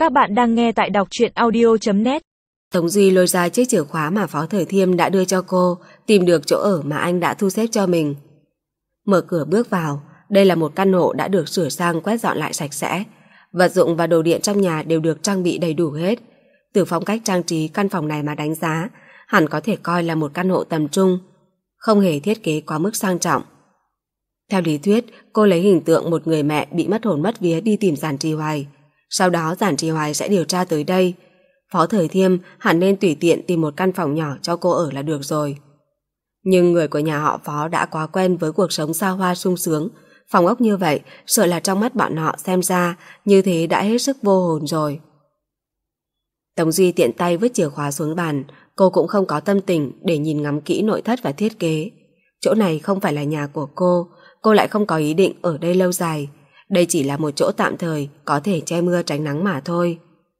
Các bạn đang nghe tại đọc truyện audio.net. Tống Duy lôi ra chiếc chìa khóa mà Phó Thời Thiêm đã đưa cho cô, tìm được chỗ ở mà anh đã thu xếp cho mình. Mở cửa bước vào, đây là một căn hộ đã được sửa sang quét dọn lại sạch sẽ. Vật dụng và đồ điện trong nhà đều được trang bị đầy đủ hết. Từ phong cách trang trí căn phòng này mà đánh giá, hẳn có thể coi là một căn hộ tầm trung, không hề thiết kế quá mức sang trọng. Theo lý thuyết, cô lấy hình tượng một người mẹ bị mất hồn mất vía đi tìm Giản Trì Hoài. Sau đó Giản Trì Hoài sẽ điều tra tới đây. Phó Thời Thiêm hẳn nên tùy tiện tìm một căn phòng nhỏ cho cô ở là được rồi. Nhưng người của nhà họ Phó đã quá quen với cuộc sống xa hoa sung sướng. Phòng ốc như vậy, sợ là trong mắt bọn họ xem ra như thế đã hết sức vô hồn rồi. Tống Duy tiện tay vứt chìa khóa xuống bàn. Cô cũng không có tâm tình để nhìn ngắm kỹ nội thất và thiết kế. Chỗ này không phải là nhà của cô lại không có ý định ở đây lâu dài. Đây chỉ là một chỗ tạm thời, có thể che mưa tránh nắng mà thôi.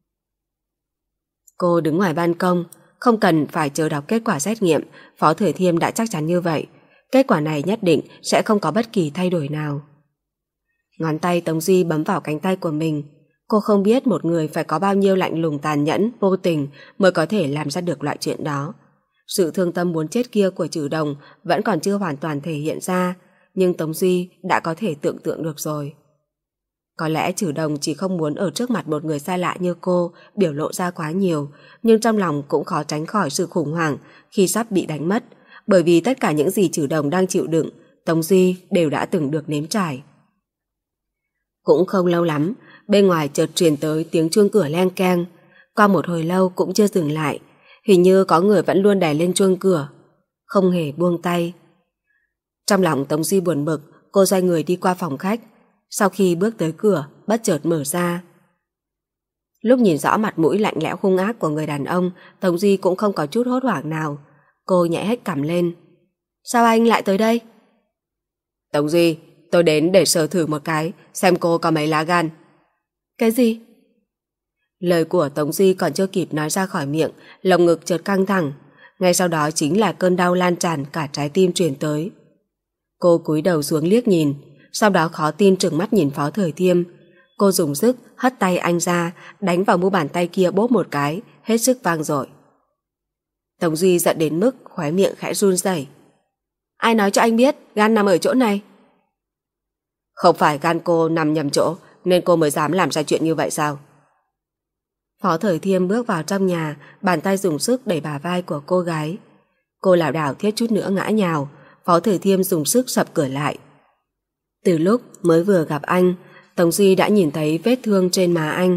Cô đứng ngoài ban công, không cần phải chờ đọc kết quả xét nghiệm. Phó Thời Thiêm đã chắc chắn như vậy. Kết quả này nhất định sẽ không có bất kỳ thay đổi nào. Ngón tay Tống Duy bấm vào cánh tay của mình. Cô không biết một người phải có bao nhiêu lạnh lùng tàn nhẫn, vô tình mới có thể làm ra được loại chuyện đó. Sự thương tâm muốn chết kia của Trử Đồng vẫn còn chưa hoàn toàn thể hiện ra, nhưng Tống Duy đã có thể tưởng tượng được rồi. Có lẽ Trử Đồng chỉ không muốn ở trước mặt một người xa lạ như cô biểu lộ ra quá nhiều, nhưng trong lòng cũng khó tránh khỏi sự khủng hoảng khi sắp bị đánh mất, bởi vì tất cả những gì Trử Đồng đang chịu đựng, Tống Duy đều đã từng được nếm trải. Cũng không lâu lắm, bên ngoài chợt truyền tới tiếng chuông cửa leng keng. Qua một hồi lâu cũng chưa dừng lại, hình như có người vẫn luôn đè lên chuông cửa, không hề buông tay. Trong lòng Tống Duy buồn bực, cô xoay người đi qua phòng khách. Sau khi bước tới cửa, bất chợt mở ra. Lúc nhìn rõ mặt mũi lạnh lẽo hung ác của người đàn ông, Tống Duy cũng không có chút hốt hoảng nào. Cô nhẹ hếch cằm lên. Sao anh lại tới đây? Tống Duy, tôi đến để sờ thử một cái, xem cô có mấy lá gan. Cái gì? Lời của Tống Duy còn chưa kịp nói ra khỏi miệng, lồng ngực chợt căng thẳng. Ngay sau đó chính là cơn đau lan tràn cả trái tim truyền tới. Cô cúi đầu xuống liếc nhìn, sau đó khó tin trừng mắt nhìn Phó Thời Thiêm. Cô dùng sức hất tay anh ra, đánh vào mu bàn tay kia bốp một cái, hết sức vang dội. Tống Duy giận đến mức khóe miệng khẽ run rẩy. Ai nói cho anh biết gan nằm ở chỗ này? Không phải gan cô nằm nhầm chỗ nên cô mới dám làm ra chuyện như vậy sao? Phó Thời Thiêm bước vào trong nhà, bàn tay dùng sức đẩy bả vai của cô gái. Cô lảo đảo thiếu chút nữa ngã nhào. Phó Thời Thiêm dùng sức sập cửa lại. Từ lúc mới vừa gặp anh, Tống Duy đã nhìn thấy vết thương trên má anh.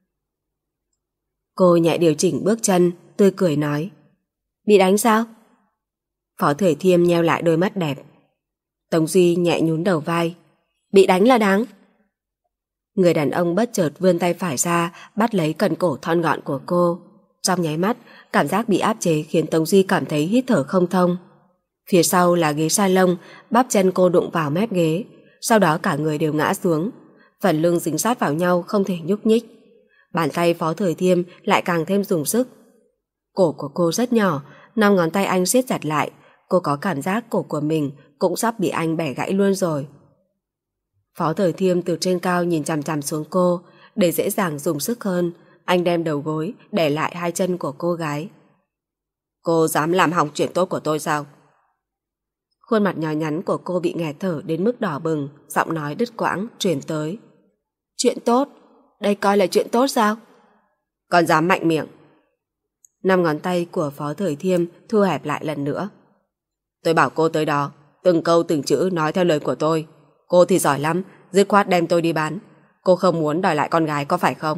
Cô nhẹ điều chỉnh bước chân, tươi cười nói. Bị đánh sao? Phó Thời Thiêm nheo lại đôi mắt đẹp. Tống Duy nhẹ nhún đầu vai. Bị đánh là đáng. Người đàn ông bất chợt vươn tay phải ra, bắt lấy cần cổ thon gọn của cô. Trong nháy mắt, cảm giác bị áp chế khiến Tống Duy cảm thấy hít thở không thông. Phía sau là ghế salon, bắp chân cô đụng vào mép ghế, sau đó cả người đều ngã xuống. Phần lưng dính sát vào nhau không thể nhúc nhích. Bàn tay Phó Thời Thiêm lại càng thêm dùng sức. Cổ của cô rất nhỏ, 5 ngón tay anh siết chặt lại. Cô có cảm giác cổ của mình cũng sắp bị anh bẻ gãy luôn rồi. Phó Thời Thiêm từ trên cao nhìn chằm chằm xuống cô. Để dễ dàng dùng sức hơn, anh đem đầu gối để lại hai chân của cô gái. Cô dám làm hỏng chuyện tốt của tôi sao? Khuôn mặt nhỏ nhắn của cô bị nghẹt thở đến mức đỏ bừng, giọng nói đứt quãng truyền tới. Chuyện tốt? Đây coi là chuyện tốt sao? Còn dám mạnh miệng. 5 ngón tay của Phó Thời Thiêm thu hẹp lại lần nữa. Tôi bảo cô tới đó, từng câu từng chữ nói theo lời của tôi. Cô thì giỏi lắm, dứt khoát đem tôi đi bán. Cô không muốn đòi lại con gái có phải không?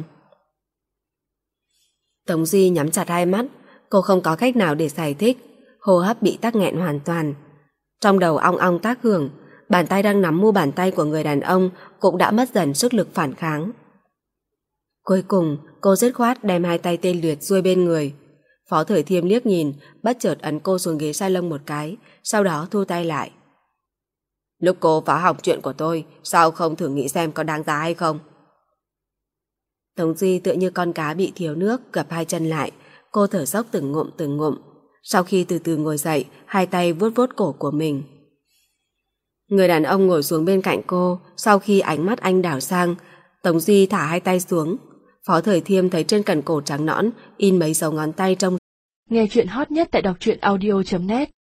Tống Duy nhắm chặt hai mắt. Cô không có cách nào để giải thích. Hô hấp bị tắc nghẹn hoàn toàn. Trong đầu ong ong tác hưởng. Bàn tay đang nắm mu bàn tay của người đàn ông cũng đã mất dần sức lực phản kháng. Cuối cùng cô dứt khoát đem hai tay tê liệt duỗi bên người. Phó Thời Thiêm liếc nhìn, bất chợt ấn cô xuống ghế salon một cái, sau đó thu tay lại. Lúc cô phá hỏng chuyện của tôi, sao không thử nghĩ xem có đáng giá hay không? Tống Duy tựa như con cá bị thiếu nước, gập hai chân lại. Cô thở dốc từng ngụm từng ngụm. Sau khi từ từ ngồi dậy, hai tay vuốt vuốt cổ của mình. Người đàn ông ngồi xuống bên cạnh cô. Sau khi ánh mắt anh đảo sang, Tống Duy thả hai tay xuống. Phó Thời Thiêm thấy trên cần cổ trắng nõn in mấy dấu ngón tay trông. Nghe chuyện hot nhất tại đọc truyện audio.net